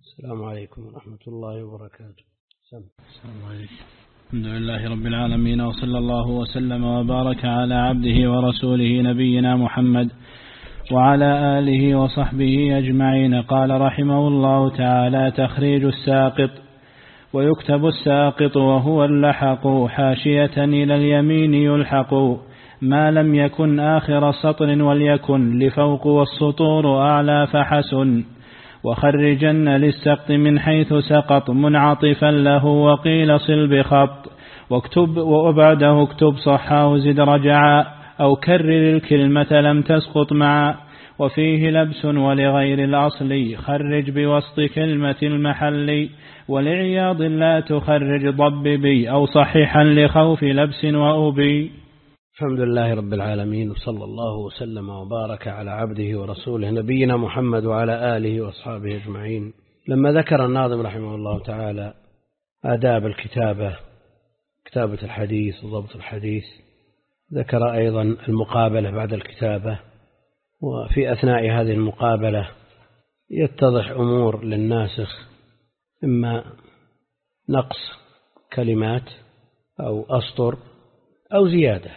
السلام عليكم ورحمة الله وبركاته. السلام عليكم. الحمد لله رب العالمين، وصلى الله وسلم وبارك على عبده ورسوله نبينا محمد وعلى آله وصحبه أجمعين. قال رحمه الله تعالى: تخريج الساقط. ويكتب الساقط وهو اللحق حاشية إلى اليمين يلحق، ما لم يكن آخر سطر وليكن لفوق والسطور أعلى فحسن. وخرجن للسقط من حيث سقط منعطفا له، وقيل صل بخط. واكتب وبعده اكتب صحاه زد رجعا، أو كرر الكلمة لم تسقط معا. وفيه لبس ولغير الأصل خرج بوسط كلمة المحل، ولعياض لا تخرج ضببي، أو صحيحا لخوف لبس وأبي. الحمد لله رب العالمين، وصلى الله وسلم وبارك على عبده ورسوله نبينا محمد وعلى آله وأصحابه أجمعين. لما ذكر الناظم رحمه الله تعالى آداب الكتابة، كتابة الحديث وضبط الحديث، ذكر أيضا المقابلة بعد الكتابة. وفي أثناء هذه المقابلة يتضح أمور للناسخ، إما نقص كلمات أو أسطر أو زيادة.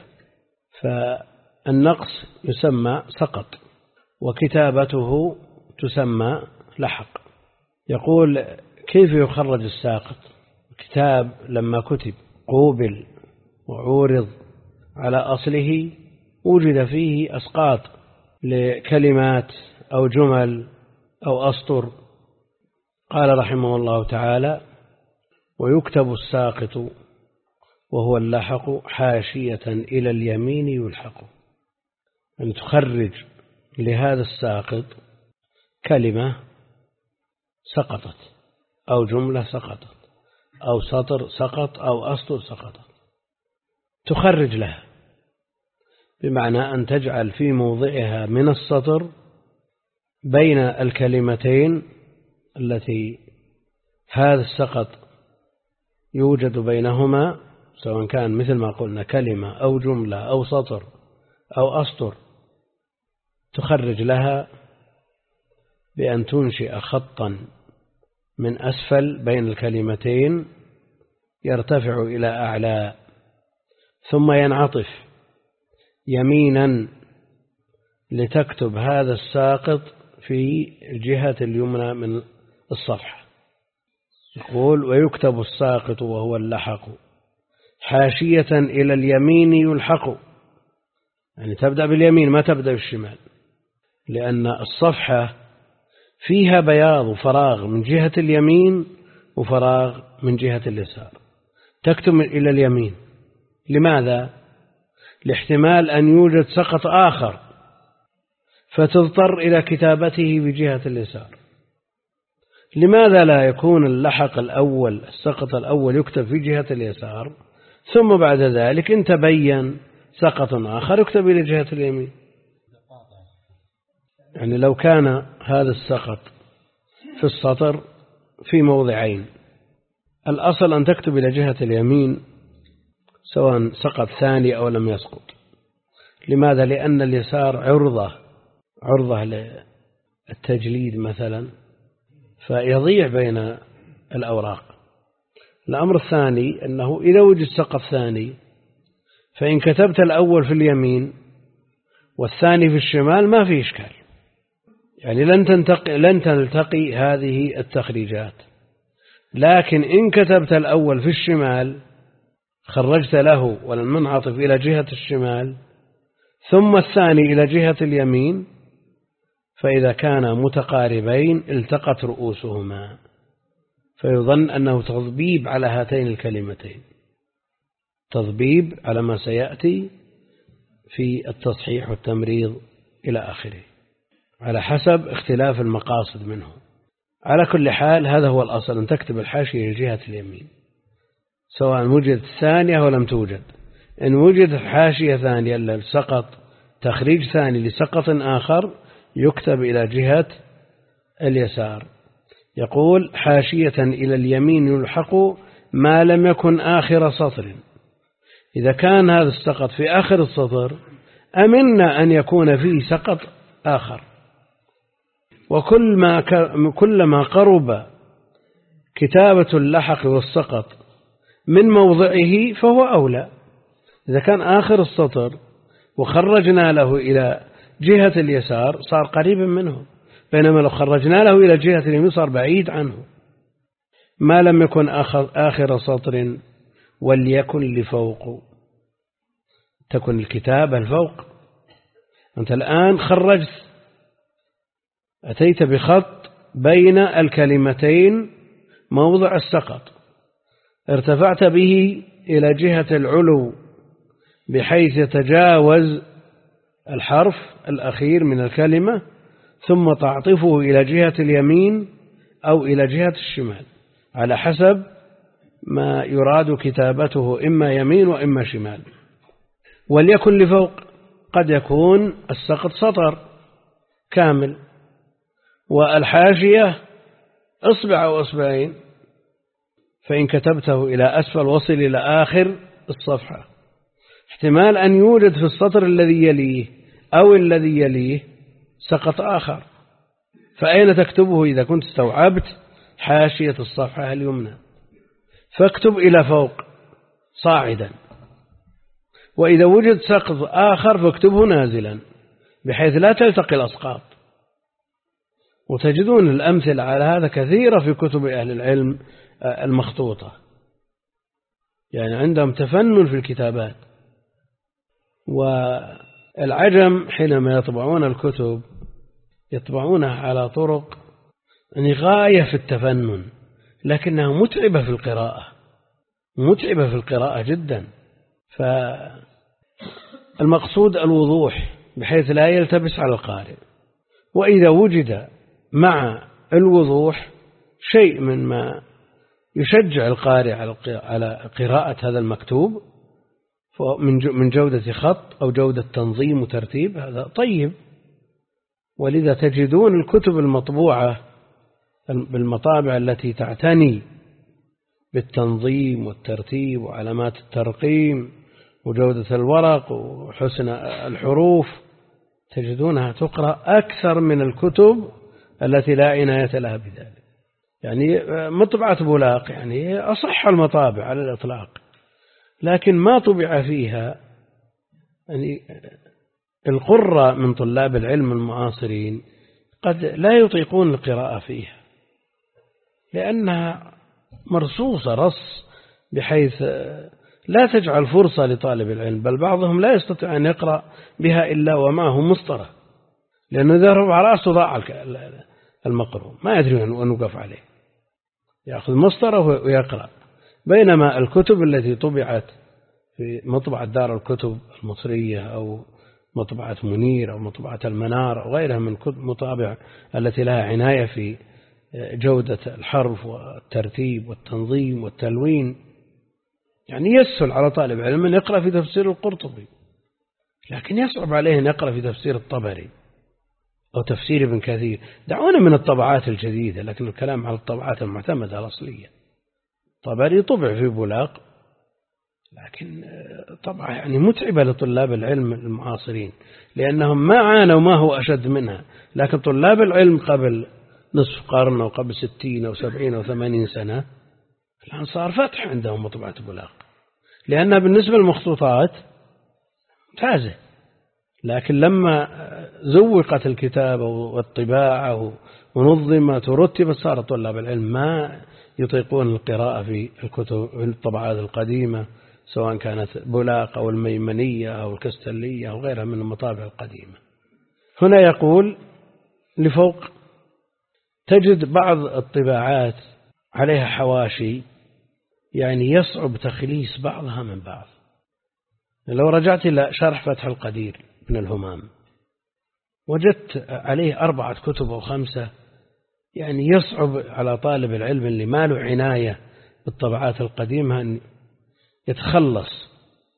فالنقص يسمى سقط، وكتابته تسمى لحق. يقول: كيف يخرج الساقط؟ كتاب لما كتب قوبل وعورض على أصله وجد فيه أسقاط لكلمات أو جمل أو أسطر. قال رحمه الله تعالى: ويكتب الساقط وهو اللحق حاشية إلى اليمين يلحق. أن تخرج لهذا الساقط كلمة سقطت، أو جملة سقطت، أو سطر سقط، أو أسطر سقطت، تخرج لها، بمعنى أن تجعل في موضعها من السطر بين الكلمتين التي هذا السقط يوجد بينهما، سواء كان مثل ما قلنا كلمة أو جملة أو سطر أو أسطر، تخرج لها بأن تنشئ خطا من أسفل بين الكلمتين يرتفع إلى أعلى، ثم ينعطف يمينا لتكتب هذا الساقط في الجهة اليمنى من الصفحة. يقول: ويكتب الساقط وهو اللحق حاشية إلى اليمين يلحق. يعني تبدأ باليمين، ما تبدأ بالشمال، لأن الصفحة فيها بياض وفراغ من جهة اليمين وفراغ من جهة اليسار. تكتب إلى اليمين. لماذا؟ لاحتمال أن يوجد سقط آخر فتضطر إلى كتابته بجهة اليسار. لماذا لا يكون اللحق الأول، السقط الأول، يكتب في جهة اليسار، ثم بعد ذلك إن تبين سقط آخر يكتب إلى جهة اليمين؟ يعني لو كان هذا السقط في السطر في موضعين، الأصل أن تكتب إلى جهة اليمين سواء سقط ثاني أو لم يسقط. لماذا؟ لأن اليسار عرضة للتجليد مثلا، فيضيع بين الأوراق. الأمر الثاني أنه إذا وجد سقط ثاني، فإن كتبت الأول في اليمين والثاني في الشمال ما في إشكال، يعني لن تلتقي هذه التخريجات. لكن إن كتبت الأول في الشمال خرجت له والمنعطف إلى جهة الشمال ثم الثاني إلى جهة اليمين، فإذا كانا متقاربين التقت رؤوسهما، فيظن أنه تضبيب على هاتين الكلمتين، تضبيب على ما سيأتي في التصحيح والتمريض إلى آخره، على حسب اختلاف المقاصد منه. على كل حال هذا هو الأصل، أن تكتب الحاشية لجهة اليمين سواء وجدت ثانية ولم توجد. إن وجد حاشية ثانية للسقط، تخريج ثاني لسقط آخر، يكتب إلى جهة اليسار. يقول: حاشية إلى اليمين يلحق ما لم يكن آخر سطر. إذا كان هذا السقط في آخر السطر أمنا أن يكون فيه سقط آخر، وكلما قرب كتابة اللحق والسقط من موضعه فهو أولى. إذا كان آخر السطر وخرجنا له إلى جهة اليسار صار قريبا منه، بينما لو خرجنا له إلى جهة اليمين صار بعيد عنه. ما لم يكن آخر سطر وليكن لفوق، تكن الكتابة الفوق. أنت الآن خرجت، أتيت بخط بين الكلمتين موضع السقط، ارتفعت به إلى جهة العلو بحيث يتجاوز الحرف الأخير من الكلمة، ثم تعطفه إلى جهة اليمين أو إلى جهة الشمال على حسب ما يراد كتابته، إما يمين وإما شمال. وليكن لفوق، قد يكون السقط سطر كامل والحاشية أصبع أو أصبعين، فإن كتبته إلى أسفل وصل إلى آخر الصفحة. احتمال أن يوجد في السطر الذي يليه أو الذي يليه سقط آخر، فأين تكتبه إذا كنت استوعبت حاشية الصفحة اليمنى؟ فاكتب إلى فوق صاعدا، وإذا وجد سقط آخر فاكتبه نازلا بحيث لا تلتقي الأسقاط. وتجدون الأمثلة على هذا كثيرة في كتب أهل العلم المخطوطة، يعني عندهم تفنن في الكتابات. والعجم حينما يطبعون الكتب يطبعونها على طرق يعني غاية في التفنن، لكنها متعبة في القراءة، متعبة في القراءة جدا. فالمقصود الوضوح بحيث لا يلتبس على القارئ. وإذا وجد مع الوضوح شيء من ما يشجع القارئ على قراءة هذا المكتوب من جودة خط أو جودة تنظيم وترتيب، هذا طيب. ولذا تجدون الكتب المطبوعة بالمطابع التي تعتني بالتنظيم والترتيب وعلامات الترقيم وجودة الورق وحسن الحروف، تجدونها تقرأ أكثر من الكتب التي لا عناية لها بذلك. يعني مطبعة بولاق يعني أصح المطابع على الإطلاق، لكن ما طبع فيها يعني القرى من طلاب العلم المعاصرين قد لا يطيقون القراءة فيها، لأنها مرصوصة رص بحيث لا تجعل فرصة لطالب العلم، بل بعضهم لا يستطيع أن يقرأ بها إلا ومعه مسطرة، لأنه إذا رفع رأسه ضاع المقروء، ما يدري أن يوقف عليه، يأخذ مسطرة ويقرأ. بينما الكتب التي طبعت في مطبعة دار الكتب المصرية أو مطبعة منير أو مطبعة المنار أو غيرها من مطابع التي لها عناية في جودة الحرف والترتيب والتنظيم والتلوين، يعني يسهل على طالب علم أن يقرأ في تفسير القرطبي، لكن يصعب عليه أن يقرأ في تفسير الطبري أو تفسير ابن كثير. دعونا من الطبعات الجديدة، لكن الكلام على الطبعات المعتمدة الأصلية. طبري طبع في بولاق، لكن طبعا يعني متعبة لطلاب العلم المعاصرين، لأنهم ما عانوا ما هو أشد منها. لكن طلاب العلم قبل نصف قرن أو قبل 60 أو 70 أو 80 سنة الآن صار فتح عندهم مطبعة بولاق، لأنها بالنسبة للمخطوطات ممتازة. لكن لما زوقت الكتابة والطباعة ونظمت ورتبت صار طلاب العلم ما يطيقون القراءة في الكتب في الطبعات القديمة، سواء كانت بولاق أو الميمنية أو الكستلية أو غيرها من المطابع القديمة. هنا يقول لفوق، تجد بعض الطباعات عليها حواشي يعني يصعب تخليص بعضها من بعض. لو رجعت إلى شرح فتح القدير من الهمام وجدت عليه 4 كتب أو 5، يعني يصعب على طالب العلم اللي ما له عناية بالطبعات القديمة أن يتخلص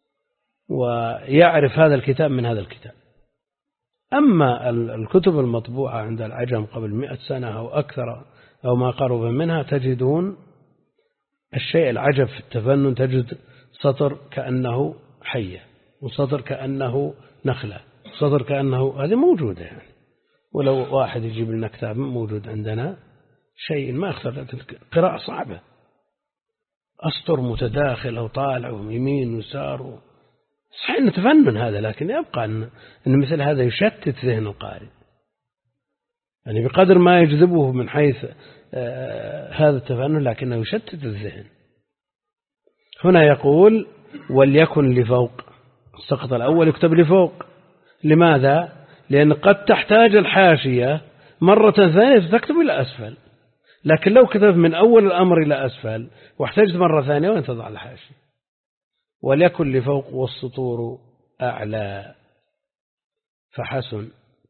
ويعرف هذا الكتاب من هذا الكتاب. أما الكتب المطبوعة عند العجم قبل 100 سنة أو أكثر أو ما قرب منها، تجدون الشيء العجب في التفنن، تجد سطر كأنه حية وسطر كأنه نخلة وسطر كأنه، هذه موجودة يعني. ولو واحد يجيب لنا كتاب موجود عندنا شيء ما اختلفت القراءة صعبة، أسطر متداخل وطالع ويمين ويسار، صحيح أنه تفنن هذا، لكن يبقى أن مثل هذا يشتت ذهن القارئ، يعني بقدر ما يجذبه من حيث هذا التفنن لكنه يشتت الذهن. هنا يقول وليكن لفوق، السقط الأول يكتب لفوق. لماذا؟ لأن قد تحتاج الحاشية مرة ثانية تكتب إلى أسفل، لكن لو كتب من أول الأمر إلى أسفل واحتاجت مرة ثانية وين تضع الحاشية؟ وليكن لفوق والسطور أعلى فحسن.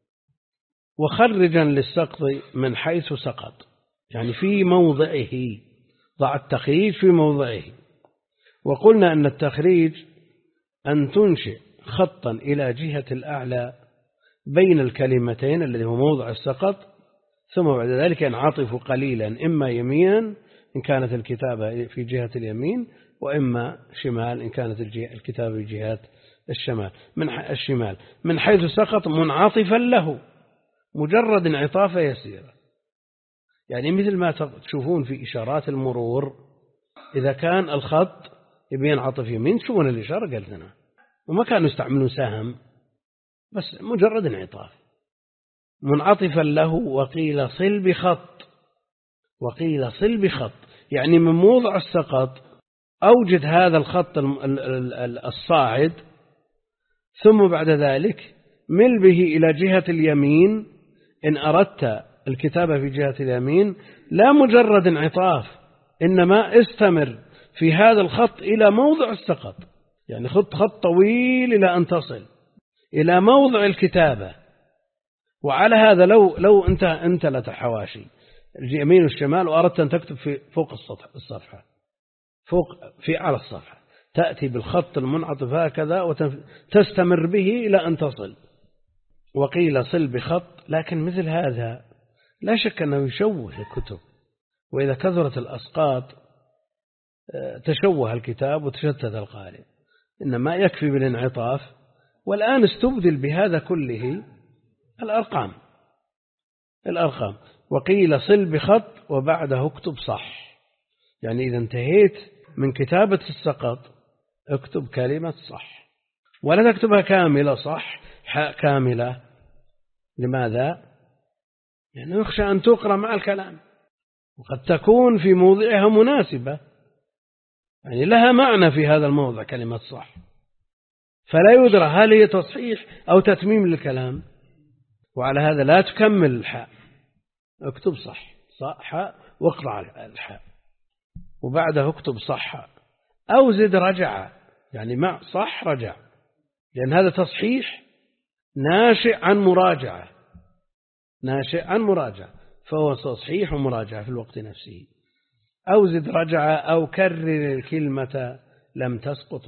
وخرجا للسقط من حيث سقط، يعني في موضعه، ضع التخريج في موضعه. وقلنا أن التخريج أن تنشئ خطا إلى جهة الأعلى بين الكلمتين الذي هو موضع السقط، ثم بعد ذلك ينعطف قليلا إما يمينا إن كانت الكتابة في جهة اليمين، وإما شمال إن كانت الكتابة في جهة الشمال من حيث سقط منعطفا له، مجرد انعطافة يسيرة، يعني مثل ما تشوفون في إشارات المرور إذا كان الخط يبي ينعطف يمين تشوفون الإشارة قلتنا، وما كانوا يستعملون سهم، بس مجرد انعطاف منعطفا له. وقيل صل بخط، وقيل صل بخط، يعني من موضع السقط أوجد هذا الخط الصاعد، ثم بعد ذلك مل به إلى جهة اليمين إن أردت الكتابة في جهة اليمين، لا مجرد انعطاف، إنما استمر في هذا الخط إلى موضع السقط، يعني خط طويل إلى أن تصل إلى موضع الكتابة. وعلى هذا لو أنت لك حواشي اليمين والشمال وأردت أن تكتب في فوق الصفحة، على الصفحة، تأتي بالخط المنعطف هكذا وتستمر به إلى أن تصل. وقيل صل بخط، لكن مثل هذا لا شك أنه يشوه الكتب، وإذا كثرت الأسقاط تشوه الكتاب وتشتت القارئ، إنما يكفي بالانعطاف. والآن استبدل بهذا كله الأرقام. وقيل صل بخط وبعده اكتب صح، يعني إذا انتهيت من كتابة السقط اكتب كلمة صح، ولا تكتبها كاملة صح حاء كاملة. لماذا؟ لأنه يخشى أن تقرأ مع الكلام، وقد تكون في موضعها مناسبة، يعني لها معنى في هذا الموضع كلمة صح، فلا يدرى هل هي تصحيح أو تتميم للكلام. وعلى هذا لا تكمل الحاء، اكتب صح حاء واقرأ الحاء، وبعده اكتب صح أو زد رجع، يعني مع صح رجع، لأن هذا تصحيح ناشئ عن مراجعة، فهو تصحيح ومراجعة في الوقت نفسه. أو زد رجع أو كرر الكلمة لم تسقط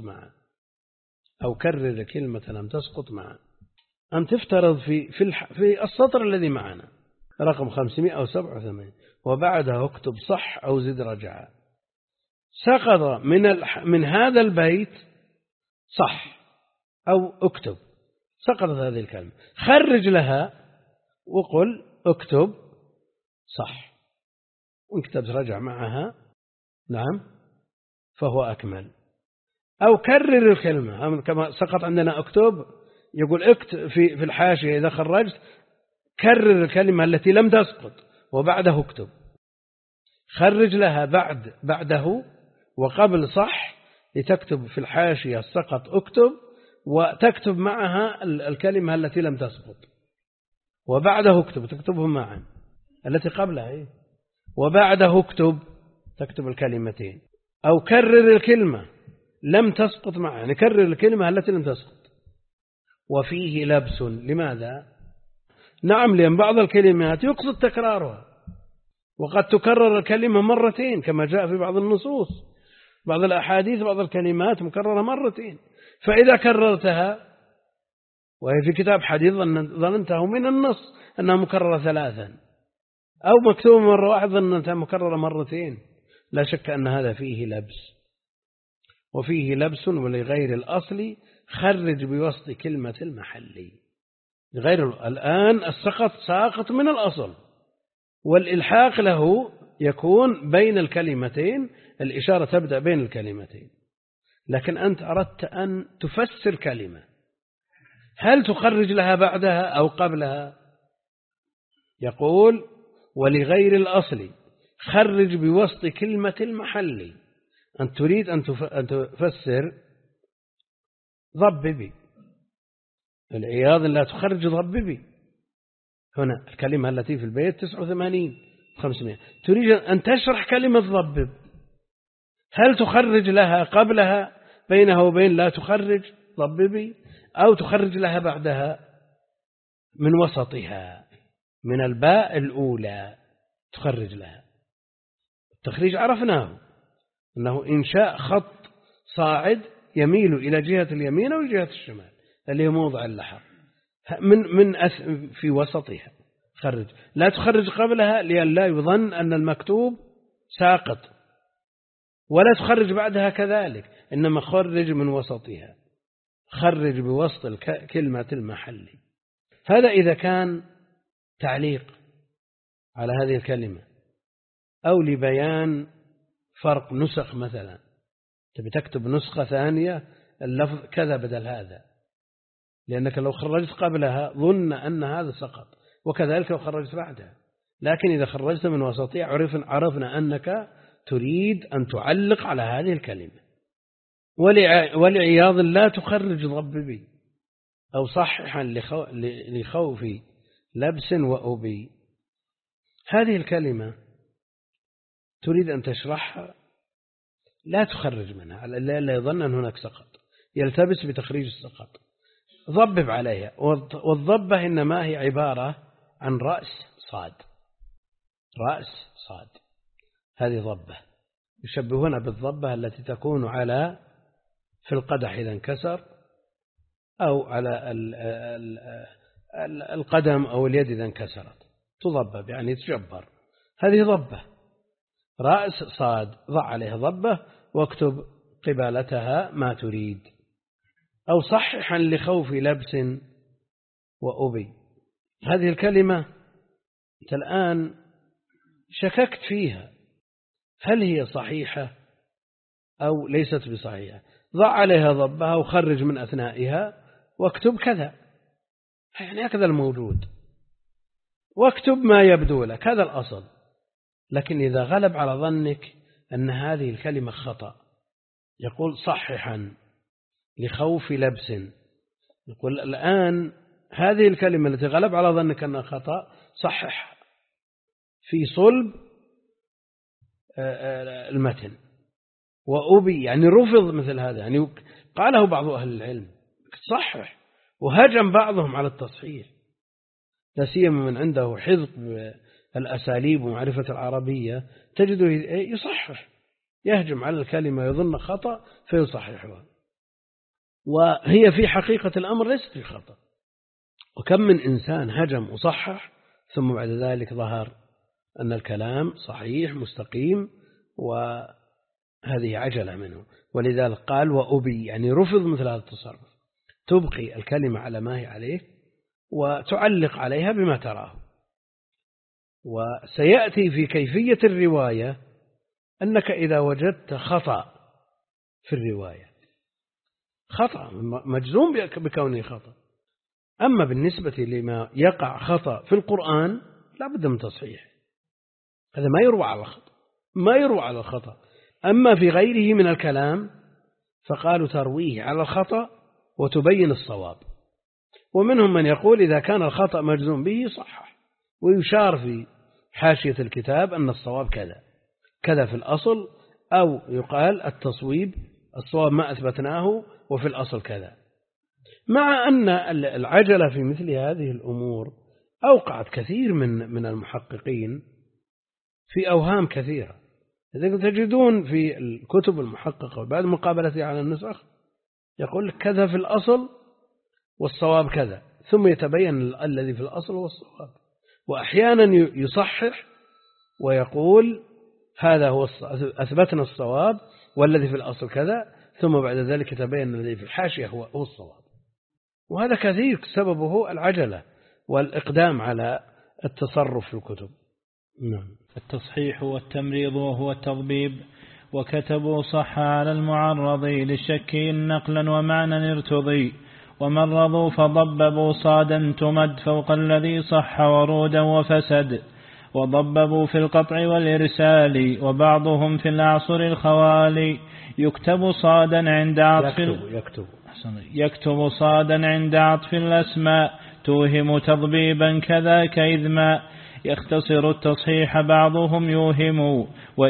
معا، أن تفترض في السطر الذي معنا رقم 587 وبعده اكتب صح أو زد رجع. سقط من هذا البيت صح أو اكتب، سقطت هذه الكلمة، خرج لها وقل اكتب صح، وإن كتبت رجع معها نعم فهو أكمل. أو كرر الكلمة، كما سقط عندنا اكتب، يقول اكتب في الحاشية إذا خرجت كرر الكلمة التي لم تسقط وبعده اكتب، خرج لها بعده وقبل صح، لتكتب في الحاشية سقط اكتب، وتكتب معها الكلمة التي لم تسقط، وبعده اكتب، تكتبهم معا التي قبلها وبعده اكتب، تكتب الكلمتين. أو كرر الكلمة لم تسقط معا، يعني كرر الكلمة التي لم تسقط. وفيه لبس، لماذا؟ نعم، لأن بعض الكلمات يقصد تكرارها، وقد تكرر الكلمة مرتين كما جاء في بعض النصوص، بعض الأحاديث بعض الكلمات مكررة مرتين، فإذا كررتها وهي في كتاب حديث ظننته من النص أنها مكررة 3، أو مكتوبة مرة واحدة ظننتها مكررة مرتين، لا شك أن هذا فيه لبس. وفيه لبس ولغير الأصل خرج بوسط كلمة المحلي. الآن السقط ساقط من الأصل، والإلحاق له يكون بين الكلمتين، الإشارة تبدأ بين الكلمتين. لكن أنت أردت أن تفسر كلمة، هل تخرج لها بعدها أو قبلها؟ يقول ولغير الأصل خرج بوسط كلمة المحل. أنت تريد أن تفسر ضببي، العياض لا تخرج ضببي. هنا الكلمة التي في البيت 89 500، تريد أن تشرح كلمة ضبب، هل تخرج لها قبلها بينها وبين لا تخرج ضببي، أو تخرج لها بعدها من وسطها من الباء الأولى تخرج لها؟ التخريج عرفناه أنه إنشاء خط صاعد يميل إلى جهة اليمين أو جهة الشمال اللي هي موضع اللحظ في وسطها خرج. لا تخرج قبلها لأن لا يظن أن المكتوب ساقط، ولا تخرج بعدها كذلك، إنما خرج من وسطها، خرج بوسط كلمة المحل. هذا إذا كان تعليق على هذه الكلمة أو لبيان فرق نسخ، مثلا تبي تكتب نسخة ثانية اللفظ كذا بدل هذا، لأنك لو خرجت قبلها ظن أن هذا سقط، وكذلك لو خرجت بعدها. لكن إذا خرجت من وسطها عرفنا أنك تريد أن تعلق على هذه الكلمة. ولعياض لا تخرج ضببي أو صححا لخوف لبس وأبي. هذه الكلمة تريد أن تشرحها، لا تخرج منها لا يظن أن هناك سقط، يلتبس بتخريج السقط، ضبب عليها. والضبة إنما هي عبارة عن رأس صاد، هذه ضبة، يشبهون بالضبة التي تكون في القدح إذا انكسر، أو على القدم أو اليد إذا انكسرت، تضبب يعني تجبر. هذه ضبة رأس صاد، ضع عليها ضبة واكتب قبالتها ما تريد. أو صححا لخوف لبس وأبي. هذه الكلمة أنت الآن شككت فيها، هل هي صحيحة أو ليست بصحيحة؟ ضع عليها ضبها وخرج من أثنائها واكتب كذا، يعني هكذا الموجود، واكتب ما يبدو لك، هذا الأصل. لكن إذا غلب على ظنك أن هذه الكلمة خطأ، يقول صححا لخوف لبس. يقول الآن هذه الكلمة التي غلب على ظنك أنها خطأ صحح في صلب المتن. وأبي يعني رفض مثل هذا، يعني قاله بعض أهل العلم صحح، وهجم بعضهم على التصحيح، لا سيما من عنده حفظ الأساليب ومعرفة العربية، تجده يصحح، يهجم على الكلمة يظن خطأ فيصححها، وهي في حقيقة الأمر ليست بخطأ. وكم من إنسان هجم وصحح ثم بعد ذلك ظهر أن الكلام صحيح مستقيم، وهذه عجلة منه. ولذلك قال وأبي يعني رفض مثل هذا التصرف، تبقي الكلمة على ما هي عليه وتعلق عليها بما تراه. وسيأتي في كيفية الرواية أنك إذا وجدت خطأ في الرواية، خطأ مجزوم بكونه خطأ، أما بالنسبة لما يقع خطأ في القرآن لا بد من تصحيح، هذا ما يروى على الخطأ. أما في غيره من الكلام فقالوا ترويه على الخطأ وتبين الصواب. ومنهم من يقول إذا كان الخطأ مجزوم به صحح، ويشار في حاشية الكتاب أن الصواب كذا في الأصل، أو يقال الصواب ما أثبتناه وفي الأصل كذا. مع أن العجلة في مثل هذه الأمور أوقعت كثير من المحققين في أوهام كثيرة. إذا تجدون في الكتب المحققة بعد مقابلتها على النسخ يقول لك كذا في الأصل والصواب كذا، ثم يتبين الذي في الأصل والصواب. وأحيانا يصحح ويقول هذا هو أثبتنا الصواب والذي في الأصل كذا، ثم بعد ذلك يتبين الذي في الحاشية هو الصواب. وهذا كثير سببه العجلة والإقدام على التصرف في الكتب. نعم. التصحيح والتمريض وهو التضبيب. وكتبوا صح على المعرض للشك نقلا ومعنى ارتضي، ومرضوا فضببوا صادا تمد فوق الذي صح ورودا وفسد، وضببوا في القطع والإرسال، وبعضهم في الأعصر الخوالي يكتب صادا عند عطف يكتب صادا عند عطف الأسماء توهم تضبيبا كذاك إذ ما يختصر التصحيح بعضهم يوهم،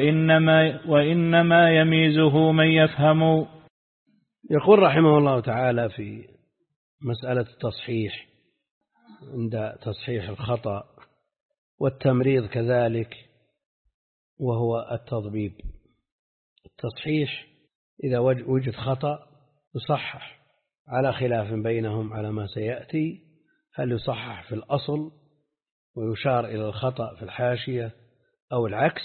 وإنما يميزه من يفهم. يقول رحمه الله تعالى في مسألة التصحيح عند تصحيح الخطأ والتمريض كذلك وهو التضبيب. التصحيح إذا وجد خطأ يصحح على خلاف بينهم على ما سيأتي، هل يصحح في الأصل ويشار إلى الخطأ في الحاشية أو العكس.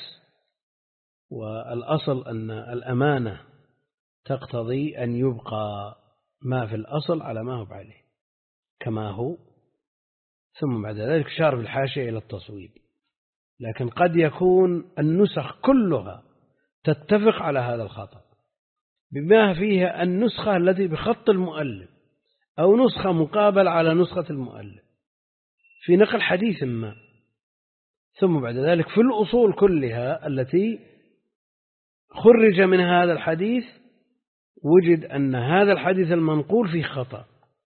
والأصل أن الأمانة تقتضي أن يبقى ما في الأصل على ما هو عليه كما هو، ثم بعد ذلك شار في الحاشية إلى التصويب. لكن قد يكون النسخ كلها تتفق على هذا الخطأ بما فيها النسخة التي بخط المؤلف أو نسخة مقابل على نسخة المؤلف في نقل حديث ما، ثم بعد ذلك في الأصول كلها التي خرج من هذا الحديث وجد أن هذا الحديث المنقول فيه خطأ.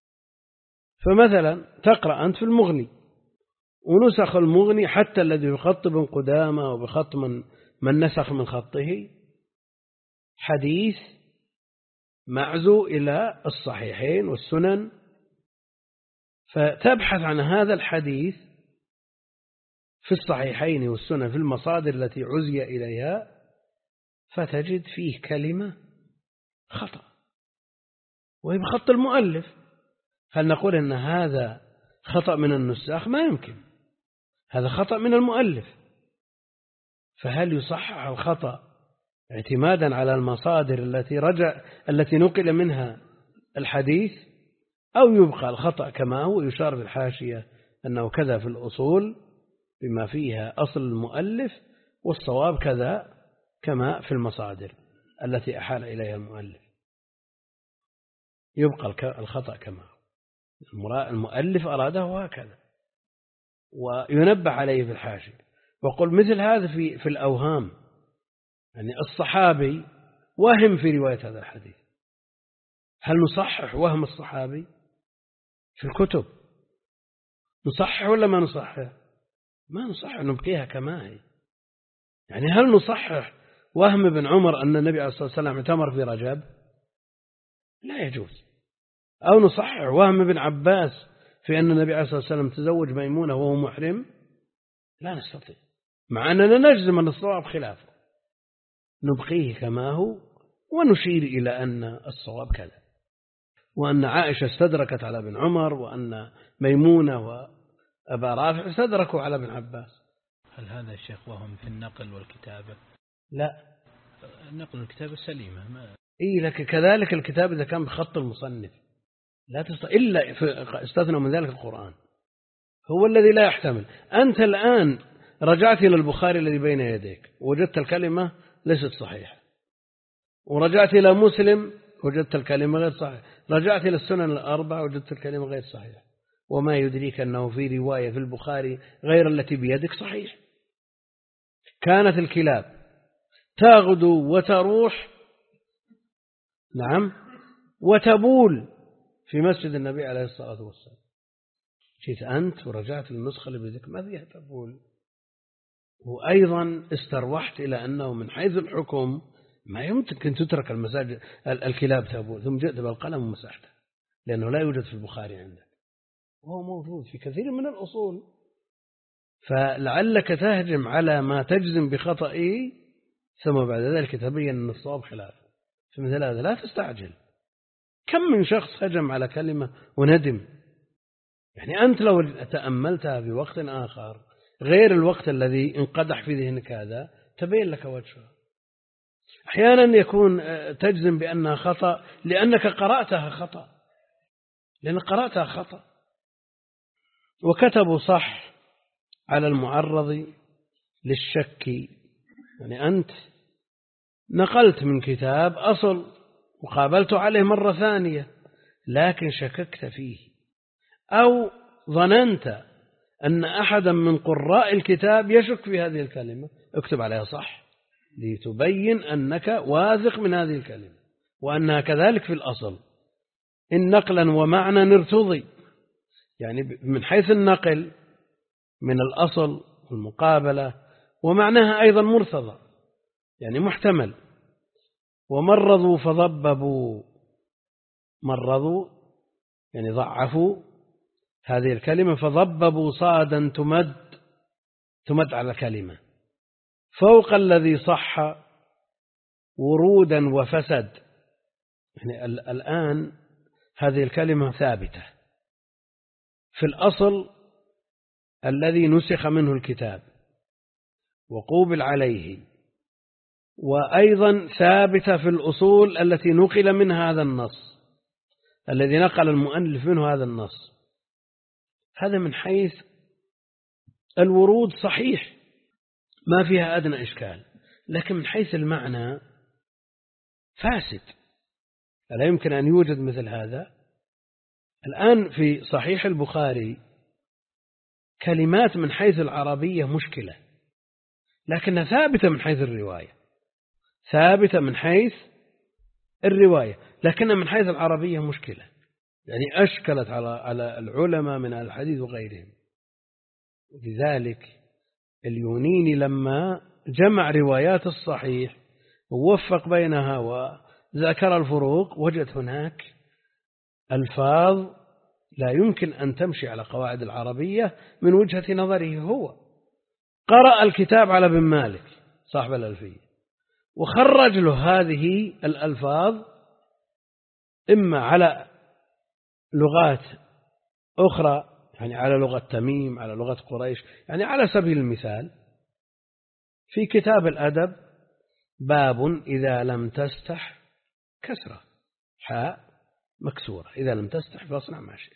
فمثلا تقرأ أنت في المغني ونسخ المغني حتى الذي بخط ابن قدامة وبخط من نسخ من خطه حديث معزو إلى الصحيحين والسنن، فتبحث عن هذا الحديث في الصحيحين والسنن في المصادر التي عزي إليها فتجد فيه كلمة خطأ وهي بخط المؤلف. هل نقول أن هذا خطأ من النساخ؟ ما يمكن، هذا خطأ من المؤلف. فهل يصحح الخطأ اعتمادا على المصادر التي نقل منها الحديث، أو يبقى الخطأ كما هو يشار بالحاشية أنه كذا في الأصول بما فيها أصل المؤلف والصواب كذا كما في المصادر التي أحال إليها المؤلف؟ يبقى الخطأ كما المؤلف أراده هكذا وينبه عليه في الحاشية. وقل مثل هذا في الأوهام، يعني الصحابي وهم في رواية هذا الحديث، هل نصحح وهم الصحابي في الكتب؟ نصحح ولا ما نصحح؟ ما نصحح، نبقيها كما هي. يعني هل نصحح وهم ابن عمر أن النبي عليه الصلاة والسلام اعتمر في رجب؟ لا يجوز. أو نصحح وهم ابن عباس في أن النبي عليه الصلاة والسلام تزوج ميمونة وهو محرم؟ لا نستطيع، مع أننا نجزم أن الصواب خلافه. نبقيه كما هو ونشير إلى أن الصواب كذا، وأن عائشة استدركت على ابن عمر، وأن ميمونة وأبا رافع استدركوا على ابن عباس. هل هذا الشيخ وهم في النقل والكتابة؟ لا، النقل والكتابة سليمة. لكن كذلك الكتاب إذا كان بخط المصنف لا تستطيع إلا استثنى من ذلك القرآن، هو الذي لا يحتمل. أنت الآن رجعت إلى البخاري الذي بين يديك وجدت الكلمة ليست صحيحة، ورجعت إلى مسلم وجدت الكلمة غير صحيحة، رجعت إلى السنن الأربعة وجدت الكلمة غير صحيحة. وما يدريك أنه في رواية في البخاري غير التي بيدك صحيح. كانت الكلاب تغدو وتروح، نعم، وتبول في مسجد النبي عليه الصلاة والسلام. جيت أنت ورجعت للنسخة اللي بيدك ما فيها تبول، وأيضا استروحت إلى أنه من حيث الحكم ما يمكن تترك المساجد الكلاب تبول، ثم جئت بالقلم ومسحته لأنه لا يوجد في البخاري عندك، وهو موجود في كثير من الأصول. فلعلك تهجم على ما تجزم بخطئه ثم بعد ذلك تبين أن الصواب خلافه. في مثل هذا لا تستعجل. كم من شخص هجم على كلمة وندم، يعني أنت لو تأملتها في وقت آخر غير الوقت الذي انقدح في ذهنك هذا تبين لك وجهها. أحيانا يكون تجزم بأنها خطأ لأنك قرأتها خطأ. وكتبوا صح على المعرض للشك، يعني أنت نقلت من كتاب أصل وقابلت عليه مرة ثانية لكن شككت فيه، أو ظننت أن أحدا من قراء الكتاب يشك في هذه الكلمة، اكتب عليها صح لتبين أنك واثق من هذه الكلمة وأنها كذلك في الأصل. إن نقلا ومعنى ارتضي، يعني من حيث النقل من الأصل والمقابلة، ومعناها أيضا مرتضى يعني محتمل. ومرضوا فضببوا، مرضوا يعني ضعفوا هذه الكلمة، فضببوا صادا تمد على الكلمة فوق الذي صح ورودا وفسد. يعني الآن هذه الكلمة ثابتة في الأصل الذي نسخ منه الكتاب وقوبل عليه، وأيضا ثابتة في الأصول التي نقل من هذا النص الذي نقل المؤلف منه هذا النص. هذا من حيث الورود صحيح ما فيها أدنى إشكال، لكن من حيث المعنى فاسد، ألا يمكن أن يوجد مثل هذا. الآن في صحيح البخاري كلمات من حيث العربية مشكلة، لكنها ثابتة من حيث الرواية، ثابتة من حيث الرواية لكنها من حيث العربية مشكلة، يعني أشكلت على العلماء من الحديث وغيرهم. لذلك اليونيني لما جمع روايات الصحيح ووفق بينها وذكر الفروق وجد هناك ألفاظ لا يمكن أن تمشي على قواعد العربية من وجهة نظره. هو قرأ الكتاب على بن مالك صاحب الألفية وخرج له هذه الألفاظ إما على لغات أخرى، يعني على لغة تميم، على لغة قريش. يعني على سبيل المثال في كتاب الأدب باب إذا لم تستح كسرة حاء مكسورة، إذا لم تستح فاصنع ما شئت.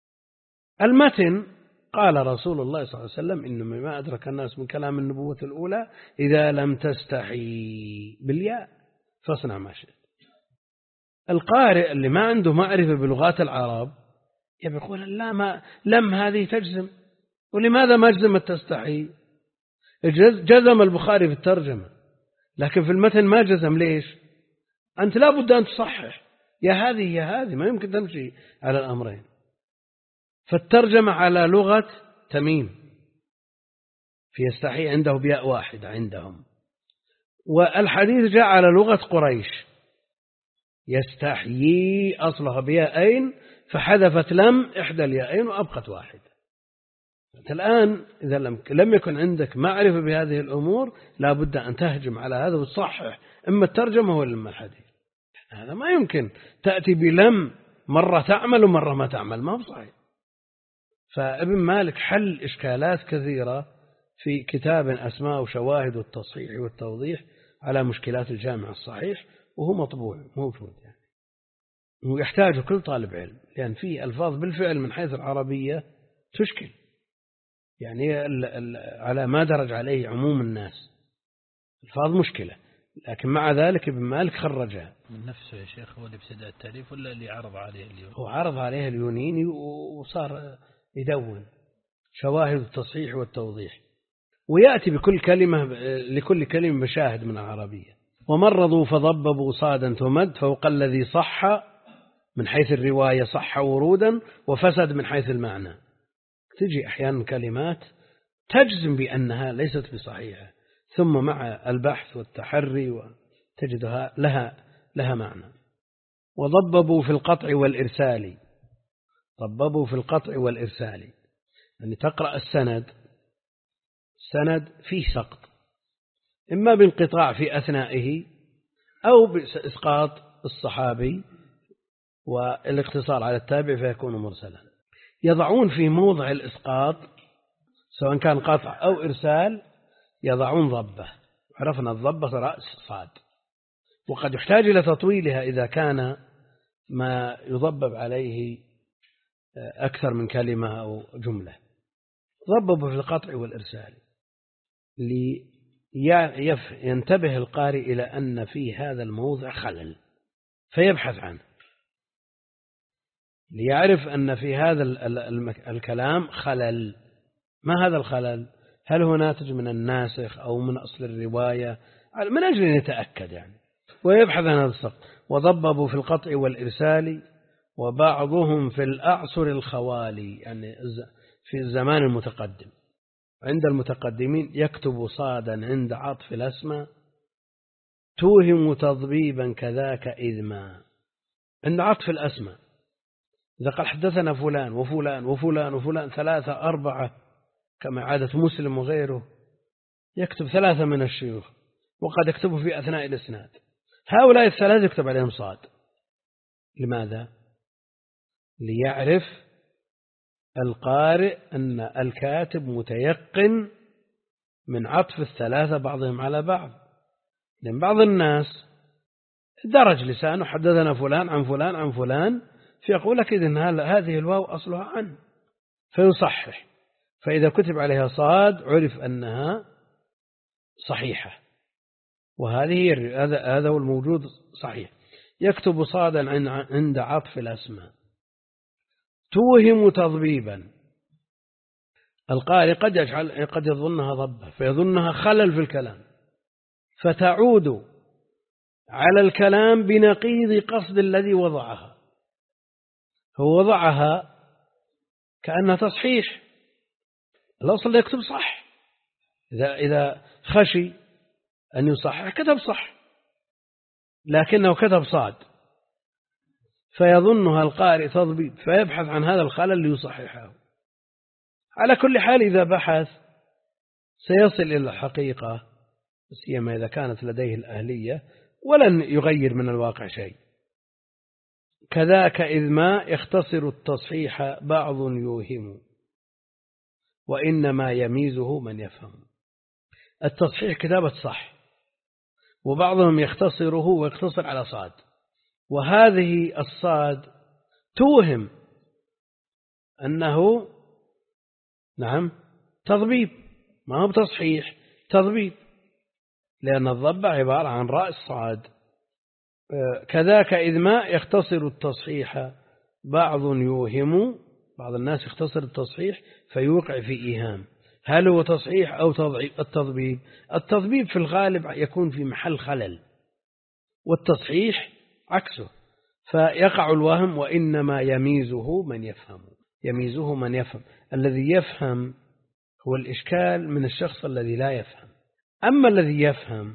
المتن قال رسول الله صلى الله عليه وسلم إنما ما أدرك الناس من كلام النبوة الأولى إذا لم تستحي بالياء فاصنع ما شئت. القارئ اللي ما عنده معرفة بلغات العرب يقول لا، ما لم هذه تجزم، ولماذا ما جزمت تستحي؟ جزم البخاري في الترجمة لكن في المتن ما جزم. ليش؟ أنت لا بد أن تصحح، يا هذه يا هذه، ما يمكن تمشي على الأمرين. فالترجمة على لغة تميم في يستحي عنده بياء واحدة عندهم، والحديث جاء على لغة قريش يستحيي أصلها بياءين فحذفت لم إحدى الياءين وأبقت واحدة. الآن إذا لم يكن عندك معرفة بهذه الأمور لا بد أن تهجم على هذا وتصحح إما الترجمة ولا إما الحديث. هذا ما يمكن تأتي بلم مرة تعمل ومرة ما تعمل، ما هو صحيح. فابن مالك حل إشكالات كثيرة في كتاب أسماء وشواهد والتصحيح والتوضيح على مشكلات الجامع الصحيح، وهو مطبوع موجود يعني، ويحتاجه كل طالب علم، لأن فيه ألفاظ بالفعل من حيث العربية تشكل، يعني على ما درج عليه عموم الناس ألفاظ مشكلة، لكن مع ذلك ابن مالك خرجها. من نفسه يا شيخ هو اللي ابتدأ التعريف ولا اللي عرض عليه اليونيني؟ هو عرض عليه اليونيني وصار يدون شواهد التصحيح والتوضيح، ويأتي بكل كلمة لكل كلمة بشاهد من العربية. ومرضوا فضببوا صادا تمد فوق الذي صح من حيث الرواية صح ورودا وفسد من حيث المعنى. تجي أحيانا كلمات تجزم بأنها ليست بصحيحة، ثم مع البحث والتحري وتجدها لها معنى. وضببوا في القطع والإرسال، ضببوا في القطع والإرسال يعني تقرأ السند فيه سقط، إما بانقطاع في أثنائه أو بإسقاط الصحابي والاقتصار على التابع فيكون مرسلا. يضعون في موضع الإسقاط سواء كان قطع أو إرسال يضعون ضبة، عرفنا الضبة رأس صاد، وقد يحتاج إلى تطويلها إذا كان ما يضبب عليه أكثر من كلمة أو جملة. ضببوا في القطع والإرسال. ينتبه القارئ إلى أن في هذا الموضع خلل فيبحث عنه، ليعرف أن في هذا الكلام خلل. ما هذا الخلل؟ هل هو ناتج من الناسخ أو من أصل الرواية؟ من أجل أن يتأكد يعني، ويبحث عن هذا السقط. وضببوا في القطع والإرسال وبعضهم في الأعصر الخوالي، يعني في الزمان المتقدم. عند المتقدمين يكتب صادا عند عطف الأسماء توهم تضبيبا كذاك إذ ما. عند عطف الأسماء إذا قال حدثنا فلان وفلان وفلان وفلان 3 4 كما عادة مسلم وغيره، يكتب 3 من الشيوخ، وقد يكتبه في أثناء الإسناد. هؤلاء ال3 يكتب عليهم صاد. لماذا؟ ليعرف القارئ أن الكاتب متيقن من عطف ال3 بعضهم على بعض. لأن بعض الناس درج لسانه حدثنا فلان عن فلان عن فلان، فيقول لك إذن هذه الواو أصلها عن، فيصحح. فإذا كتب عليها صاد عرف أنها صحيحة، وهذه هذا هو الموجود صحيح. يكتب صادا عند عطف الأسماء توهم تضبيبا. القارئ قد يظنها ضبة فيظنها خلل في الكلام، فتعود على الكلام بنقيض قصد الذي وضعها. هو وضعها كأنها تصحيح، الأصل يكتب صح. إذا خشي أن يصحح كتب صح، لكنه كتب صاد، فيظنها القارئ تضبيب، فيبحث عن هذا الخلل ليصححه. على كل حال إذا بحث سيصل إلى الحقيقة، سيما إذا كانت لديه الأهلية، ولن يغير من الواقع شيء. كذاك إذ ما يختصر التصحيح بعض يوهم وإنما يميزه من يفهم. التصحيح كتابة صح، وبعضهم يختصره ويقتصر على صاد، وهذه الصاد توهم أنه نعم تضبيب، ما هو بتصحيح، تضبيب، لأن الضبع عبارة عن راء الصاد. كذاك إذ ما يختصر التصحيح بعض يوهم، بعض الناس يختصر التصحيح فيوقع في إيهام. هل هو تصحيح أو التضبيب؟ التضبيب في الغالب يكون في محل خلل، والتصحيح عكسه، فيقع الوهم. وإنما يميزه من يفهم. يميزه من يفهم. الذي يفهم هو الإشكال من الشخص الذي لا يفهم. أما الذي يفهم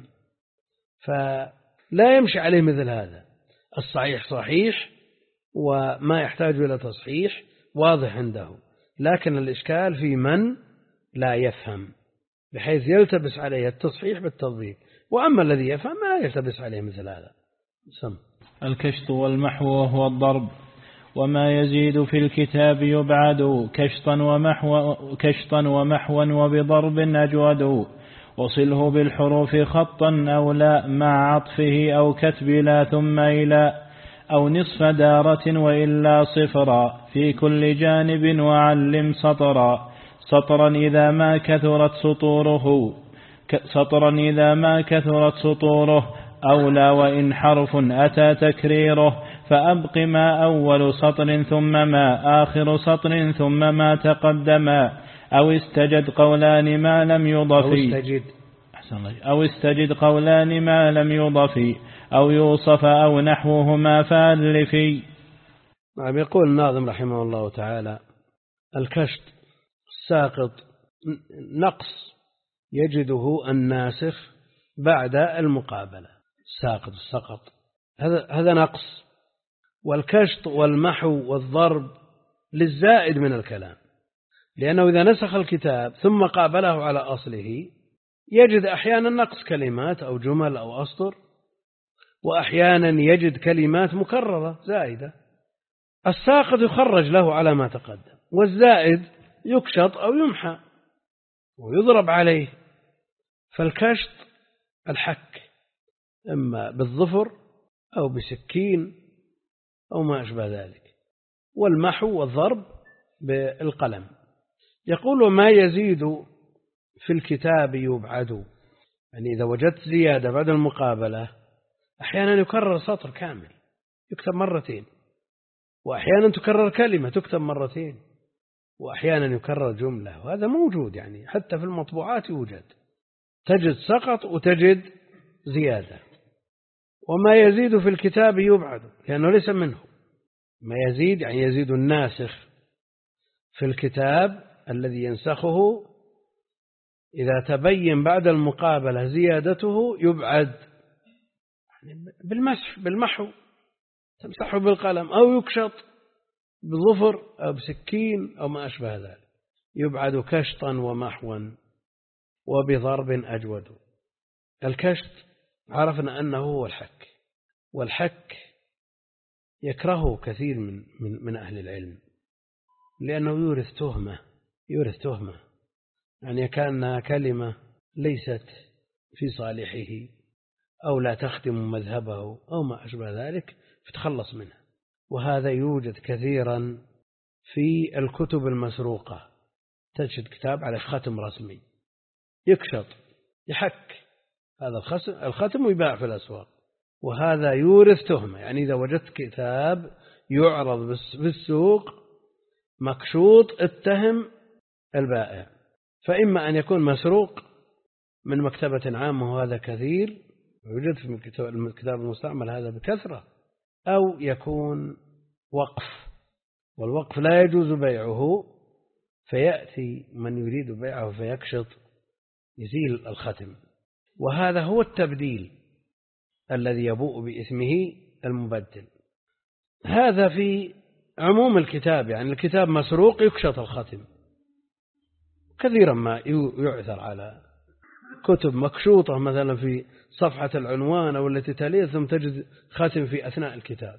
فلا يمشي عليه مثل هذا. الصحيح صحيح وما يحتاج إلى تصحيح واضح عنده، لكن الإشكال في من لا يفهم، بحيث يلتبس عليه التصحيح بالتضبيب. وأما الذي يفهم ما يلتبس عليه مثل هذا. الكشط والمحو وهو الضرب. وما يزيد في الكتاب يبعد كشطا ومحوا وبضرب أجود. وصله بالحروف خطا أو لا مع عطفه أو كتب لا ثم إلى أو نصف دارة وإلا صفرا في كل جانب وعلم سطرا إذا ما كثرت سطوره أولى وإن حرف أتى تكريره فأبق ما أول سطر ثم ما آخر سطر ثم ما تقدما أو استجد قولان ما لم يضف أو يوصف أو نحوهما فألفي. يقول الناظم رحمه الله تعالى: الكشط الساقط نقص يجده الناسخ بعد المقابلة. السقط هذا نقص. والكشط والمحو والضرب للزائد من الكلام، لأنه إذا نسخ الكتاب ثم قابله على أصله يجد أحيانا نقص كلمات أو جمل أو أسطر، وأحيانا يجد كلمات مكررة زائدة. الساقط يخرج له على ما تقدم، والزائد يكشط أو يمحى ويضرب عليه. فالكشط الحك إما بالظفر أو بسكين أو ما أشبه ذلك، والمحو والضرب بالقلم. يقول: ما يزيد في الكتاب يبعد، يعني إذا وجدت زيادة بعد المقابلة أحيانا يكرر سطر كامل يكتب مرتين، وأحيانا تكرر كلمة تكتب مرتين، وأحيانا يكرر جملة، وهذا موجود يعني حتى في المطبوعات يوجد، تجد سقط وتجد زيادة. وما يزيد في الكتاب يبعد لأنه ليس منه. ما يزيد يعني يزيد الناسخ في الكتاب الذي ينسخه، إذا تبين بعد المقابلة زيادته يبعد، يعني بالمحو، تمسحه بالقلم أو يكشط بظفر أو بسكين أو ما أشبه ذلك، يبعد كشطا ومحوا وبضرب أجود. الكشط عرفنا أنه هو الحك، والحك يكرهه كثير من أهل العلم لأنه يورث تهمة، يعني كأنها كلمة ليست في صالحه أو لا تخدم مذهبه أو ما أشبه ذلك فتخلص منها. وهذا يوجد كثيرا في الكتب المسروقة، تجد كتاب على ختم رسمي يكشط يحك هذا الختم ويباع في الأسواق، وهذا يورث تهمة. يعني إذا وجدت كتاب يعرض بالسوق مكشوط اتهم البائع، فإما أن يكون مسروق من مكتبة عامة وهذا كثير يوجد في الكتاب المستعمل هذا بكثرة، أو يكون وقف، والوقف لا يجوز بيعه، فيأتي من يريد بيعه فيكشط يزيل الختم، وهذا هو التبديل الذي يبوء باسمه المبدل. هذا في عموم الكتاب، يعني الكتاب مسروق يكشط الختم. كثيرا ما يعثر على كتب مكشوطة مثلا في صفحة العنوان أو التي تليه ثم تجد ختم في أثناء الكتاب،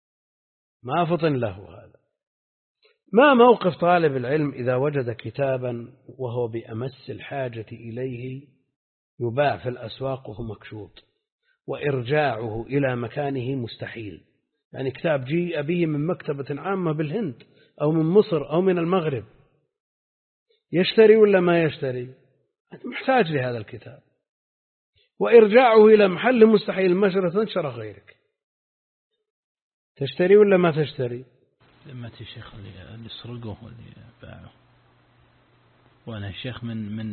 ما فطن له هذا. ما موقف طالب العلم إذا وجد كتابا وهو بأمس الحاجة إليه يباع في الأسواق وهو مكشوط، وإرجاعه إلى مكانه مستحيل؟ يعني كتاب جيء به من مكتبة عامة بالهند أو من مصر أو من المغرب، يشتري ولا ما يشتري؟ محتاج لهذا الكتاب، وإرجاعه إلى محل مستحيل، تنشر غيرك، تشتري ولا ما تشتري؟ لما الشيخ اللي سرقه واللي باعه، وأنا الشيخ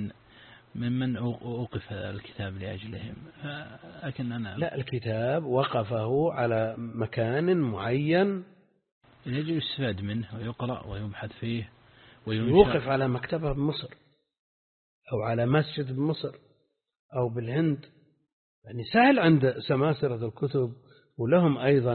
من أوقف الكتاب لأجلهم، لكن أنا لا، الكتاب وقفه على مكان معين يجب يستفاد منه ويقرأ ويبحث فيه ويوقف على مكتبة بمصر أو على مسجد بمصر أو بالهند. يعني سهل عند سماسرة الكتب، ولهم أيضا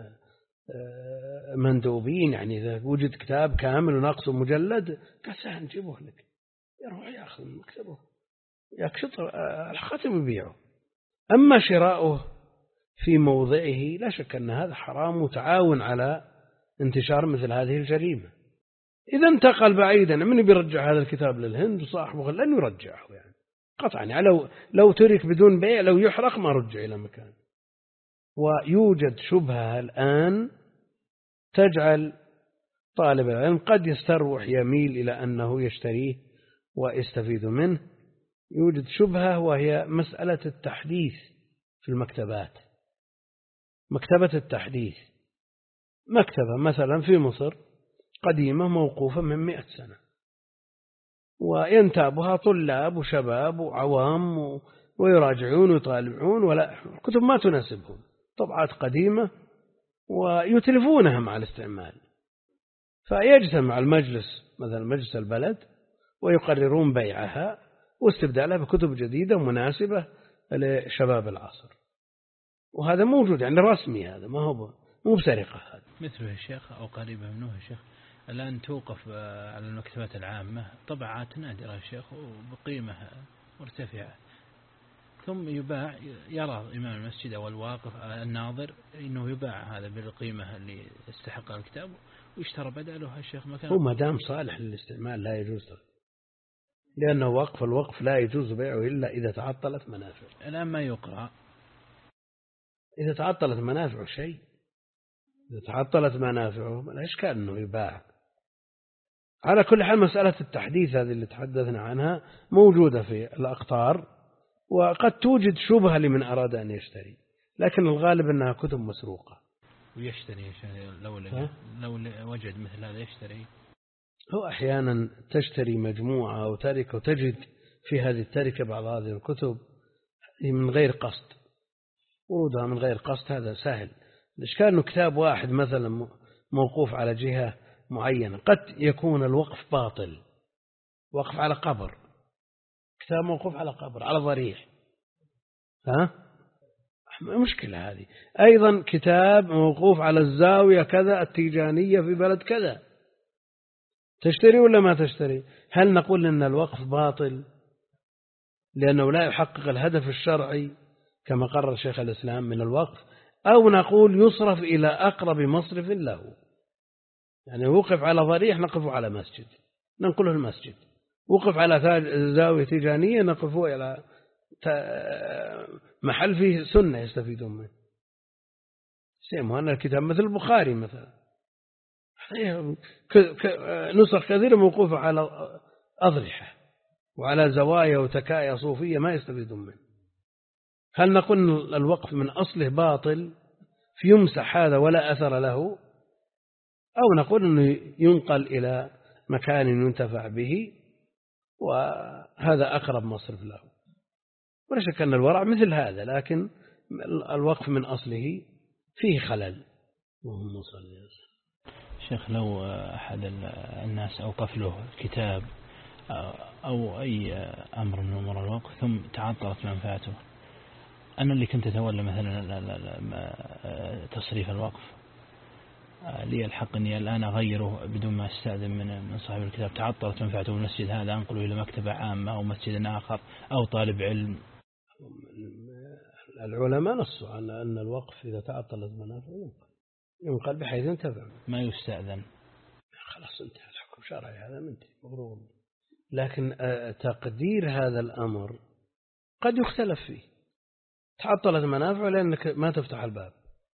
مندوبين، يعني إذا وجد كتاب كامل وناقصه مجلد قال سهل نجيبه لك، يروح يأخذ من مكتبه يكشط الختم يبيعه. أما شراؤه في موضعه لا شك أن هذا حرام وتعاون على انتشار مثل هذه الجريمة. إذا انتقل بعيدا، من بيرجع هذا الكتاب للهند وصاحبه لن يرجعه يعني قطعا، يعني لو ترك بدون بيع، لو يحرق ما رجع إلى مكان. ويوجد شبهة الآن تجعل طالب العلم قد يستروح يميل إلى أنه يشتريه ويستفيد منه. يوجد شبهة وهي مسألة التحديث في المكتبات. مكتبة التحديث، مكتبة مثلا في مصر قديمة موقوفة من 100 سنة، وينتابها طلاب وشباب وعوام ويراجعون ويطالعون، ولا كتب ما تناسبهم، طبعات قديمة ويتلفونها مع الاستعمال. فيجتمع المجلس مثلا مجلس البلد ويقررون بيعها واستبدالها بكتب جديدة مناسبة لشباب العصر، وهذا موجود يعني رسمي، هذا ما هو مو بسرقة. هذا مثله الشيخ أو قريبا منه الشيخ الآن توقف على المكتبات العامة طبعات نادرة الشيخ وبقيمة مرتفعة، ثم يباع، يرى إمام المسجد أو الواقف الناظر إنه يباع هذا بالقيمة اللي يستحق الكتاب ويشترى بدله الشيخ مكان. هو ما دام صالح للاستعمال لا يجوز، لأنه الوقف لا يجوز بيعه إلا إذا تعطلت منافعه. الآن ما يقرأ، إذا تعطلت منافعه شيء، إذا تعطلت منافعه لا إشكال أنه يباع، على كل حال مسألة التحديث هذه اللي تحدثنا عنها موجودة في الأقطار، وقد توجد شبهة لمن أراد أن يشتري، لكن الغالب أنها كتب مسروقة. ويشتري لو وجد مثل هذا يشتري. هو أحيانا تشتري مجموعة أو تركة وتجد في هذه التركة بعض هذه الكتب من غير قصد، ورودها من غير قصد هذا سهل. الإشكال أنه كتاب واحد مثلا موقوف على جهة معينة، قد يكون الوقف باطل، وقف على قبر، كتاب موقوف على قبر على ضريح، مشكلة هذه. أيضا كتاب موقوف على الزاوية كذا التيجانية في بلد كذا، تشتري ولا ما تشتري؟ هل نقول أن الوقف باطل لأنه لا يحقق الهدف الشرعي كما قرر شيخ الإسلام من الوقف، أو نقول يصرف إلى أقرب مصرف له؟ يعني وقف على ضريح نقفه على مسجد ننقله المسجد، وقف على زاوية تيجانية نقفه إلى محل فيه سنة يستفيدون منه. سيما أن الكتاب مثل البخاري مثلا نسخ كثيرة موقوفة على أضرحة وعلى زوايا وتكايا صوفية ما يستفيدون منه. هل نقول الوقف من أصله باطل فيمسح هذا ولا أثر له، أو نقول أنه ينقل إلى مكان ينتفع به وهذا أقرب مصرف له؟ ولا شك أن الورع مثل هذا، لكن الوقف من أصله فيه خلل. اللهم صل وسلم. شيخ، لو أحد الناس أوقف له كتاب أو أي أمر من أمور الوقف ثم تعطلت منفعته، أنا اللي كنت أتولى مثلا تصريف الوقف، لي الحق أني الآن أغيره بدون ما أستأذن من صاحب الكتاب، تعطلت منفعته بالمسجد هذا أنقله إلى مكتبة عامة أو مسجد آخر أو طالب علم؟ العلماء نصوا على أن الوقف إذا تعطلت منافعه ينقل بحيث ينتفع، ما يستأذن. خلاص انتهى الحكم شرعي، هذا منتهي مغروم. لكن تقدير هذا الأمر قد يختلف فيه. تعطلت منافعه لأنك ما تفتح الباب،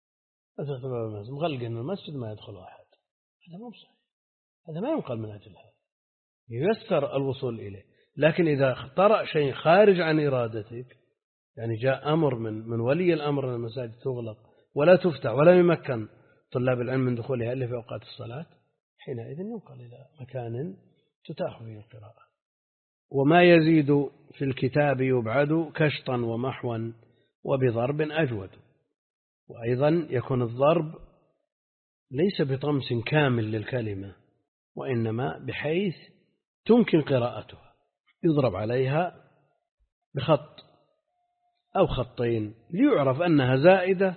مغلق أن المسجد ما يدخل أحد، هذا مو صحيح، هذا ما ينقل من أجل هذا، ييسر الوصول إليه. لكن إذا طرأ شيء خارج عن إرادتك، يعني جاء أمر من ولي الأمر أن المساجد تغلق ولا تفتح ولا يمكن طلاب العلم من دخولها إلا في أوقات الصلاة، حينئذ ينقل إلى مكان تتاح فيه القراءة. وما يزيد في الكتاب يبعد كشطا ومحوا وبضرب أجود. وأيضا يكون الضرب ليس بطمس كامل للكلمة، وإنما بحيث تمكن قراءتها، يضرب عليها بخط أو خطين ليعرف أنها زائدة،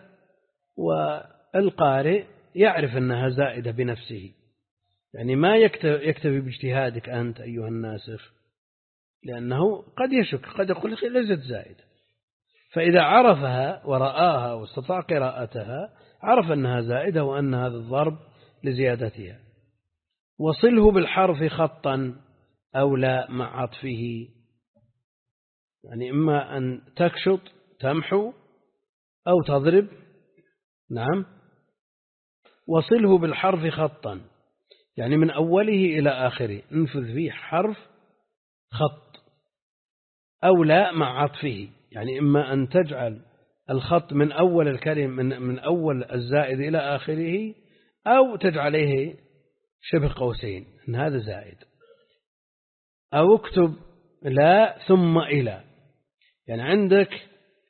والقارئ يعرف أنها زائدة بنفسه، يعني ما يكتفي باجتهادك أنت أيها الناسخ، لأنه قد يشك، قد يقول ليست زائدة، فإذا عرفها ورآها واستطاع قراءتها عرف أنها زائدة وأن هذا الضرب لزيادتها. وصله بالحرف خطا أو لا مع عطفه، يعني إما أن تكشط تمحو أو تضرب. نعم. وصله بالحرف خطا، يعني من أوله إلى آخره انفذ فيه حرف خط، أو لا مع عطفه، يعني إما أن تجعل الخط من أول الكلمة من أول الزائد إلى آخره، أو تجعله شبه قوسين إن هذا زائد، أو اكتب لا ثم إلى، يعني عندك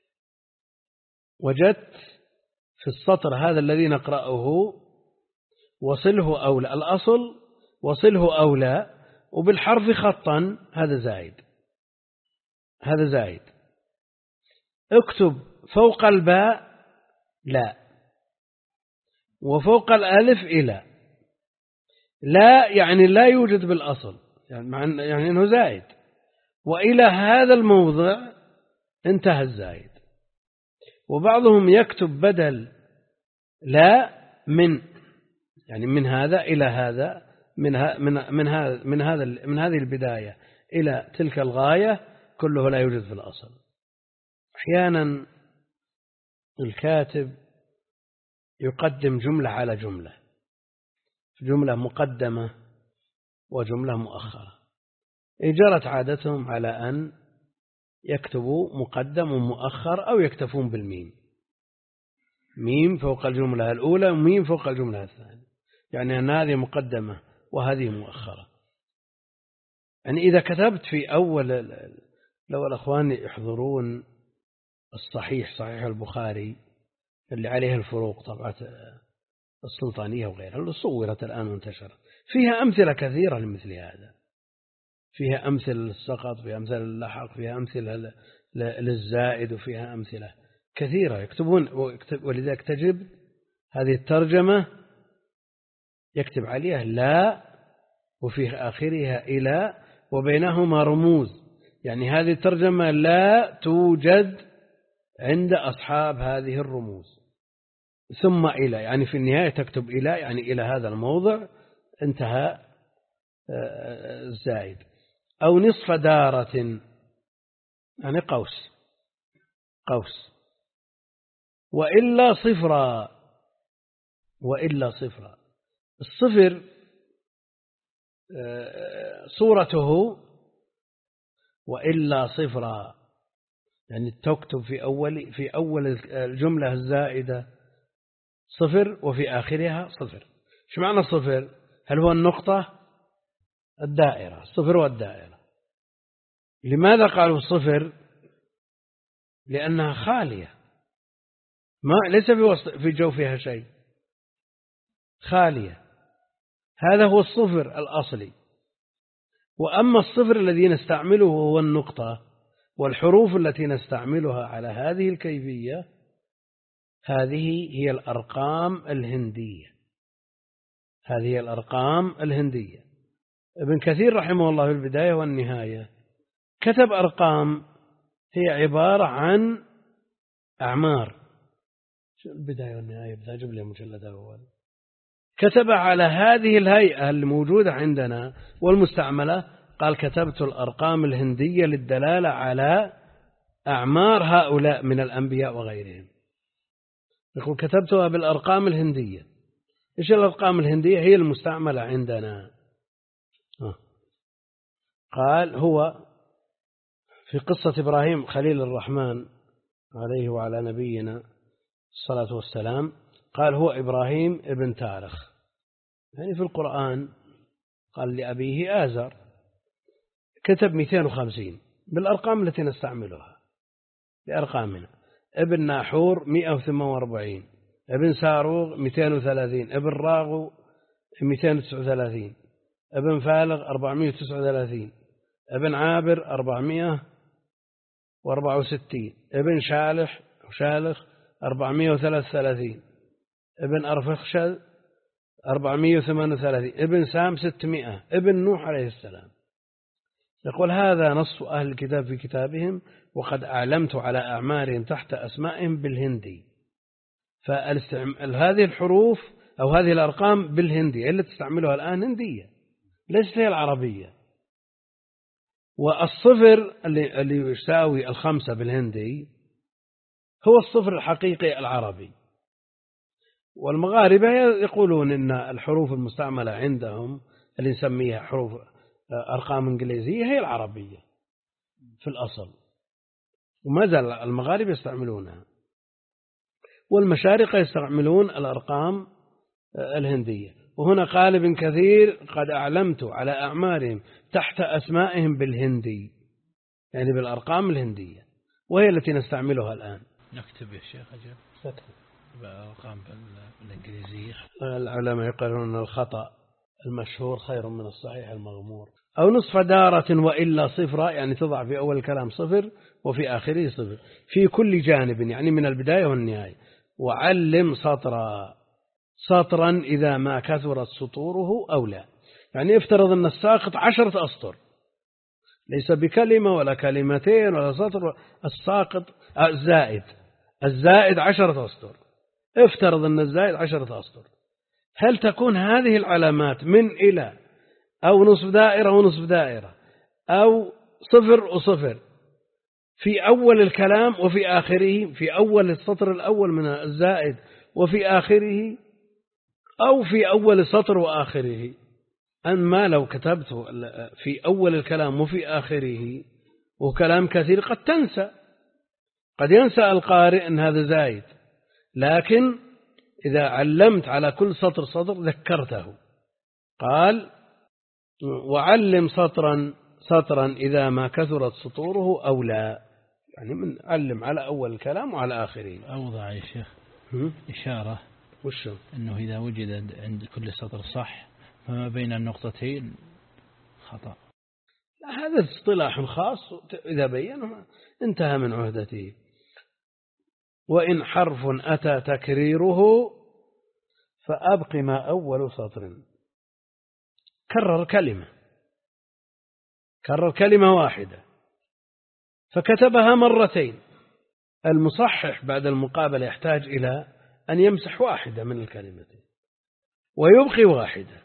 وجدت في السطر هذا الذي نقرأه وصله أولى، الأصل وصله أولى وبالحرف خطا، هذا زائد، هذا زائد. اكتب فوق الباء لا، وفوق الألف إلى، لا يعني لا يوجد بالأصل، يعني أنه زائد، وإلى هذا الموضع انتهى الزائد. وبعضهم يكتب بدل لا يعني من هذا إلى هذا، من هذه البداية إلى تلك الغاية، كله لا يوجد في الأصل. أحيانا الكاتب يقدم جملة على جملة، جملة مقدمة وجملة مؤخرة. جرت عادتهم على أن يكتبوا مقدم ومؤخر أو يكتفون بالميم، ميم فوق الجملة الأولى وميم فوق الجملة الثانية، يعني أن هذه مقدمة وهذه مؤخرة. يعني إذا كتبت في أول، لو الأخوان يحضرون الصحيح، صحيح البخاري اللي عليه الفروق طبعة السلطانية وغيرها اللي صورت الآن وانتشرت، فيها أمثلة كثيرة لمثل هذا، فيها أمثلة للسقط، فيها أمثلة للحق، فيها أمثلة للزائد، وفيها أمثلة كثيرة يكتبون. ولذلك تجب هذه الترجمة يكتب عليها لا وفي آخرها إلى وبينهما رموز، يعني هذه الترجمة لا توجد عند أصحاب هذه الرموز. ثم إلى، يعني في النهاية تكتب إلى، يعني إلى هذا الموضع انتهى الزائد. أو نصف دارة، يعني قوس، وإلا صفرا، وإلا صفرا. الصفر صورته وإلا صفرا، يعني تكتب في أول الجملة الزائدة صفر وفي آخرها صفر. شو معنى الصفر؟ هل هو النقطة؟ الدائرة، الصفر والدائرة. لماذا قالوا الصفر؟ لأنها خالية، ما ليس في جوفها شيء، خالية، هذا هو الصفر الأصلي. وأما الصفر الذي نستعمله هو النقطة، والحروف التي نستعملها على هذه الكيفية هذه هي الأرقام الهندية، هذه هي الأرقام الهندية. ابن كثير رحمه الله في البداية والنهاية كتب أرقام هي عبارة عن أعمار. شو البداية والنهاية؟ بتجيب لي مجلد أول. كتب على هذه الهيئة الموجودة عندنا والمستعملة، قال كتبت الأرقام الهندية للدلالة على أعمار هؤلاء من الأنبياء وغيرهم. يقول كتبتها بالأرقام الهندية. إيش الأرقام الهندية؟ هي المستعملة عندنا. قال هو في قصة إبراهيم خليل الرحمن عليه وعلى نبينا الصلاة والسلام، قال هو إبراهيم ابن تارخ، يعني في القرآن قال لأبيه آزر، كتب 250 بالأرقام التي نستعملها بأرقامنا. ابن ناحور 148، ابن ساروغ 230، ابن راغو 239، ابن فالغ 439، ابن عابر 464، ابن شالخ 433، ابن أرفخشد 438، ابن سام 600، ابن نوح عليه السلام. يقول هذا نص أهل الكتاب في كتابهم، وقد أعلمت على أعمارهم تحت أسمائهم بالهندي. فهذه الحروف أو هذه الأرقام بالهندي اللي تستعملها الآن هندية، ليست هي العربية. والصفر اللي يساوي 5 بالهندي هو الصفر الحقيقي العربي. والمغاربة يقولون إن الحروف المستعملة عندهم اللي نسميها حروف أرقام إنجليزية هي العربية في الأصل، وما زال المغاربة يستعملونها، والمشارقة يستعملون الأرقام الهندية. وهنا قال ابن كثير قد أعلمت على أعمارهم تحت أسمائهم بالهندي، يعني بالأرقام الهندية، وهي التي نستعملها الآن. نكتب يا شيخ أجل بأرقام بالإنجليزية. العلماء يقولون أن الخطأ المشهور خير من الصحيح المغمور. أو نصف دارة وإلا صفرا، يعني تضع في أول الكلام صفر وفي آخره صفر في كل جانب، يعني من البداية والنهاية. وعلم سطرا إذا ما كثرت سطوره أو لا، يعني افترض أن الساقط 10 أسطر، ليس بكلمة ولا كلمتين ولا سطر، الساقط الزائد 10 أسطر، افترض أن الزائد 10 أسطر. هل تكون هذه العلامات من إلى أو نصف دائرة ونصف دائرة أو صفر وصفر في أول الكلام وفي آخره، في أول السطر الأول من الزائد وفي آخره، أو في أول السطر وآخره؟ أما لو كتبت في أول الكلام وفي آخره وكلام كثير قد تنسى، قد ينسى القارئ أن هذا زايد، لكن إذا علمت على كل سطر سطر ذكرته. قال وعلم سطرا سطرا إذا ما كثرت سطوره أو لا، يعني من علم على أول الكلام وعلى آخره. أوضع يا شيخ إشارة وشو أنه إذا وجد عند كل سطر صح فما بين النقطتين خطأ. هذا اصطلاح خاص، إذا بينه انتهى من عهدته. وإن حرف أتى تكريره فأبق ما أول سطر. كرر كلمة واحدة فكتبها مرتين، المصحح بعد المقابلة يحتاج إلى أن يمسح واحدة من الكلمتين ويبقي واحدة،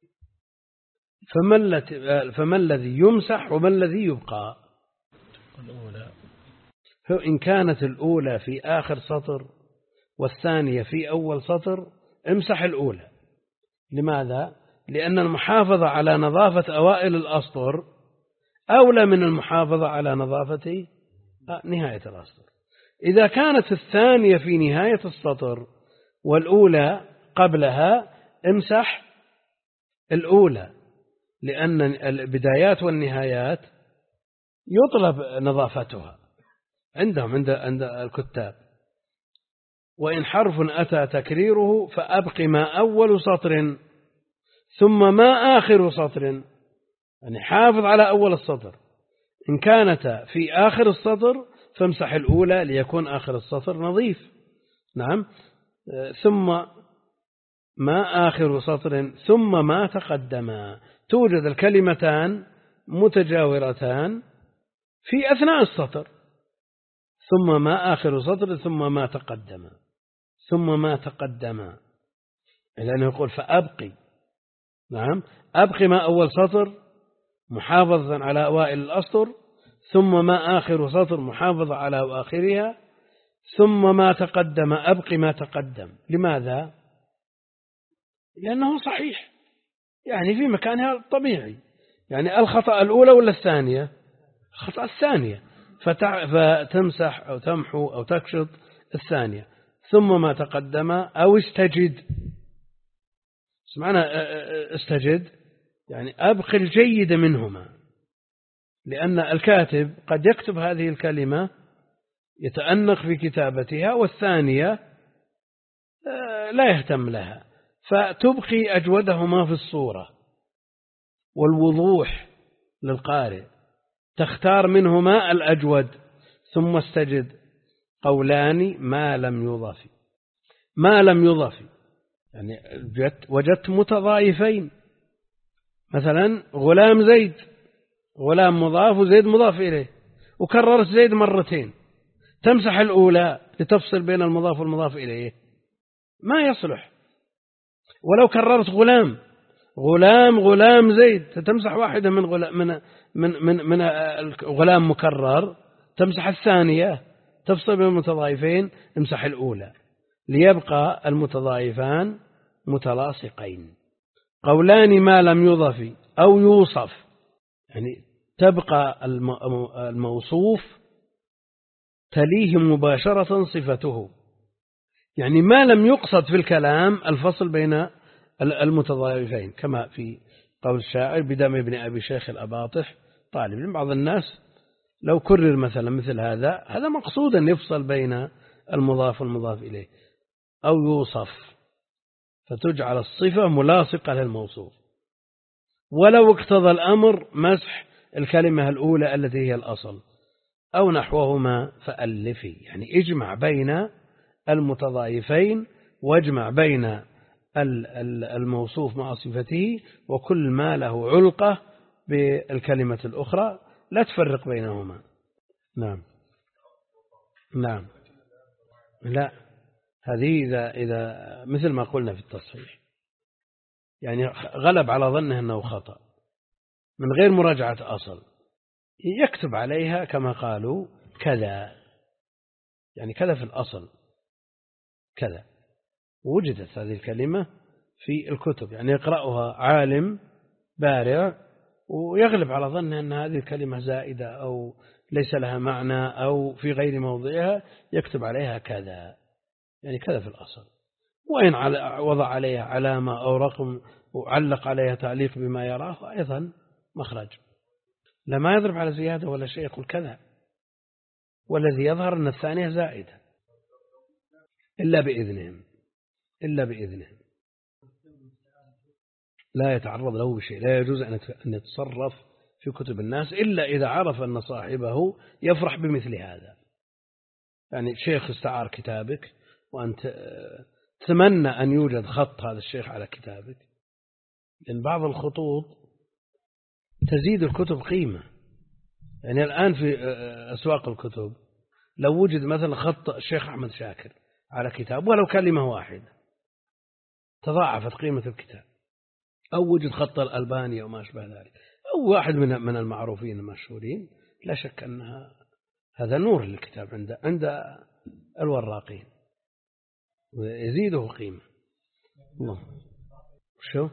فما الذي يمسح وما الذي يبقى؟ الأولى إن كانت الأولى في آخر سطر والثانية في أول سطر امسح الأولى. لماذا؟ لأن المحافظة على نظافة أوائل الأسطر أولى من المحافظة على نظافة نهاية الأسطر. إذا كانت الثانية في نهاية السطر والأولى قبلها امسح الأولى، لأن البدايات والنهايات يطلب نظافتها عند الكتاب. وإن حرف أتى تكريره فأبق ما أول سطر ثم ما آخر سطر، يعني حافظ على أول السطر. إن كانت في آخر السطر فامسح الأولى ليكون آخر السطر نظيف. نعم. ثم ما آخر سطر ثم ما تقدم. توجد الكلمتان متجاورتان في أثناء السطر، ثم ما آخر سطر ثم ما تقدم، ثم ما تقدم، لأنه يقول فأبقي. نعم، أبقي ما أول سطر محافظا على أوائل الأسطر، ثم ما آخر سطر محافظة على آخرها، ثم ما تقدم أبقي ما تقدم. لماذا؟ لأنه صحيح، يعني في مكانها الطبيعي. يعني الخطأ الأولى ولا الثانية؟ الخطأ الثانية، فتمسح أو تمحو أو تكشط الثانية. ثم ما تقدم أو استجد. سمعنا استجد يعني أبقي الجيد منهما، لأن الكاتب قد يكتب هذه الكلمة يتأنق في كتابتها والثانية لا يهتم لها، فتبقي أجودهما في الصورة والوضوح للقارئ، تختار منهما الأجود. ثم استجد. قولان ما لم يضف. ما لم يضف يعني وجدت متضايفين، مثلا غلام زيد، غلام مضاف وزيد مضاف إليه، وكررت زيد مرتين، تمسح الأولى لتفصل بين المضاف والمضاف إليه، ما يصلح. ولو كررت غلام غلام غلام زيد، تمسح واحدة من غلام مكرر، تمسح الثانية، تفصل بين المتضايفين، امسح الأولى ليبقى المتضايفان متلاصقين. قولان ما لم يضف أو يوصف، يعني تبقى الموصوف تليه مباشرة صفته، يعني ما لم يقصد في الكلام الفصل بين المتضايفين، كما في قول الشاعر بدم ابن أبي شيخ الأباطح طالب. بعض الناس لو كرر مثل هذا مقصودا يفصل بين المضاف والمضاف إليه. أو يوصف فتجعل الصفة ملاصقة للموصوف. ولو اقتضى الأمر مسح الكلمة الأولى التي هي الأصل أو نحوهما فألفي، يعني اجمع بين المتضايفين واجمع بين الموصوف مع صفته، وكل ما له علقة بالكلمة الأخرى لا تفرق بينهما. نعم نعم. لا، هذه إذا مثل ما قلنا في التصحيح، يعني غلب على ظنه أنه خطأ من غير مراجعة أصل، يكتب عليها كما قالوا كذا، يعني كذا في الأصل كذا. وجدت هذه الكلمة في الكتب، يعني يقرأها عالم بارع ويغلب على ظنه أن هذه الكلمة زائدة أو ليس لها معنى أو في غير موضعها، يكتب عليها كذا، يعني كذا في الأصل. وإن وضع عليها علامة أو رقم وعلق عليها تعليق بما يراه أيضا مخرج. لما يضرب على زيادة ولا شيء يقول كذا، والذي يظهر أن الثانية زائدة إلا بإذنهم لا يتعرض له بشيء. لا يجوز أن يتصرف في كتب الناس إلا إذا عرف أن صاحبه يفرح بمثل هذا. يعني شيخ استعار كتابك وأنت تتمنى أن يوجد خط هذا الشيخ على كتابك، لأن بعض الخطوط تزيد الكتب قيمة. يعني الآن في أسواق الكتب لو وجد مثلا خط الشيخ أحمد شاكر على كتاب ولو كلمة واحدة تضاعفت قيمة الكتاب، أو وجد خط الألباني أو ما أشبه ذلك، أو واحد من المعروفين المشهورين، لا شك أن هذا نور للكتاب عند الوراقين ويزيده قيمة. الله شو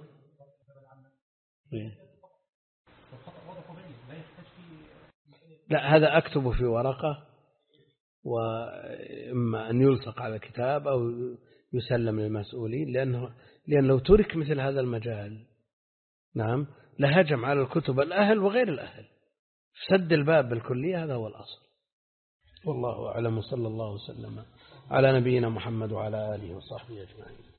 لا، هذا أكتب في ورقة وإما أن يلصق على كتاب أو يسلم للمسؤولين، لأن لو ترك مثل هذا المجال نعم لهجم على الكتب الأهل وغير الأهل، سد الباب بالكلية. هذا هو الأصل. والله أعلم، صلى الله وسلم على نبينا محمد وعلى آله وصحبه أجمعين.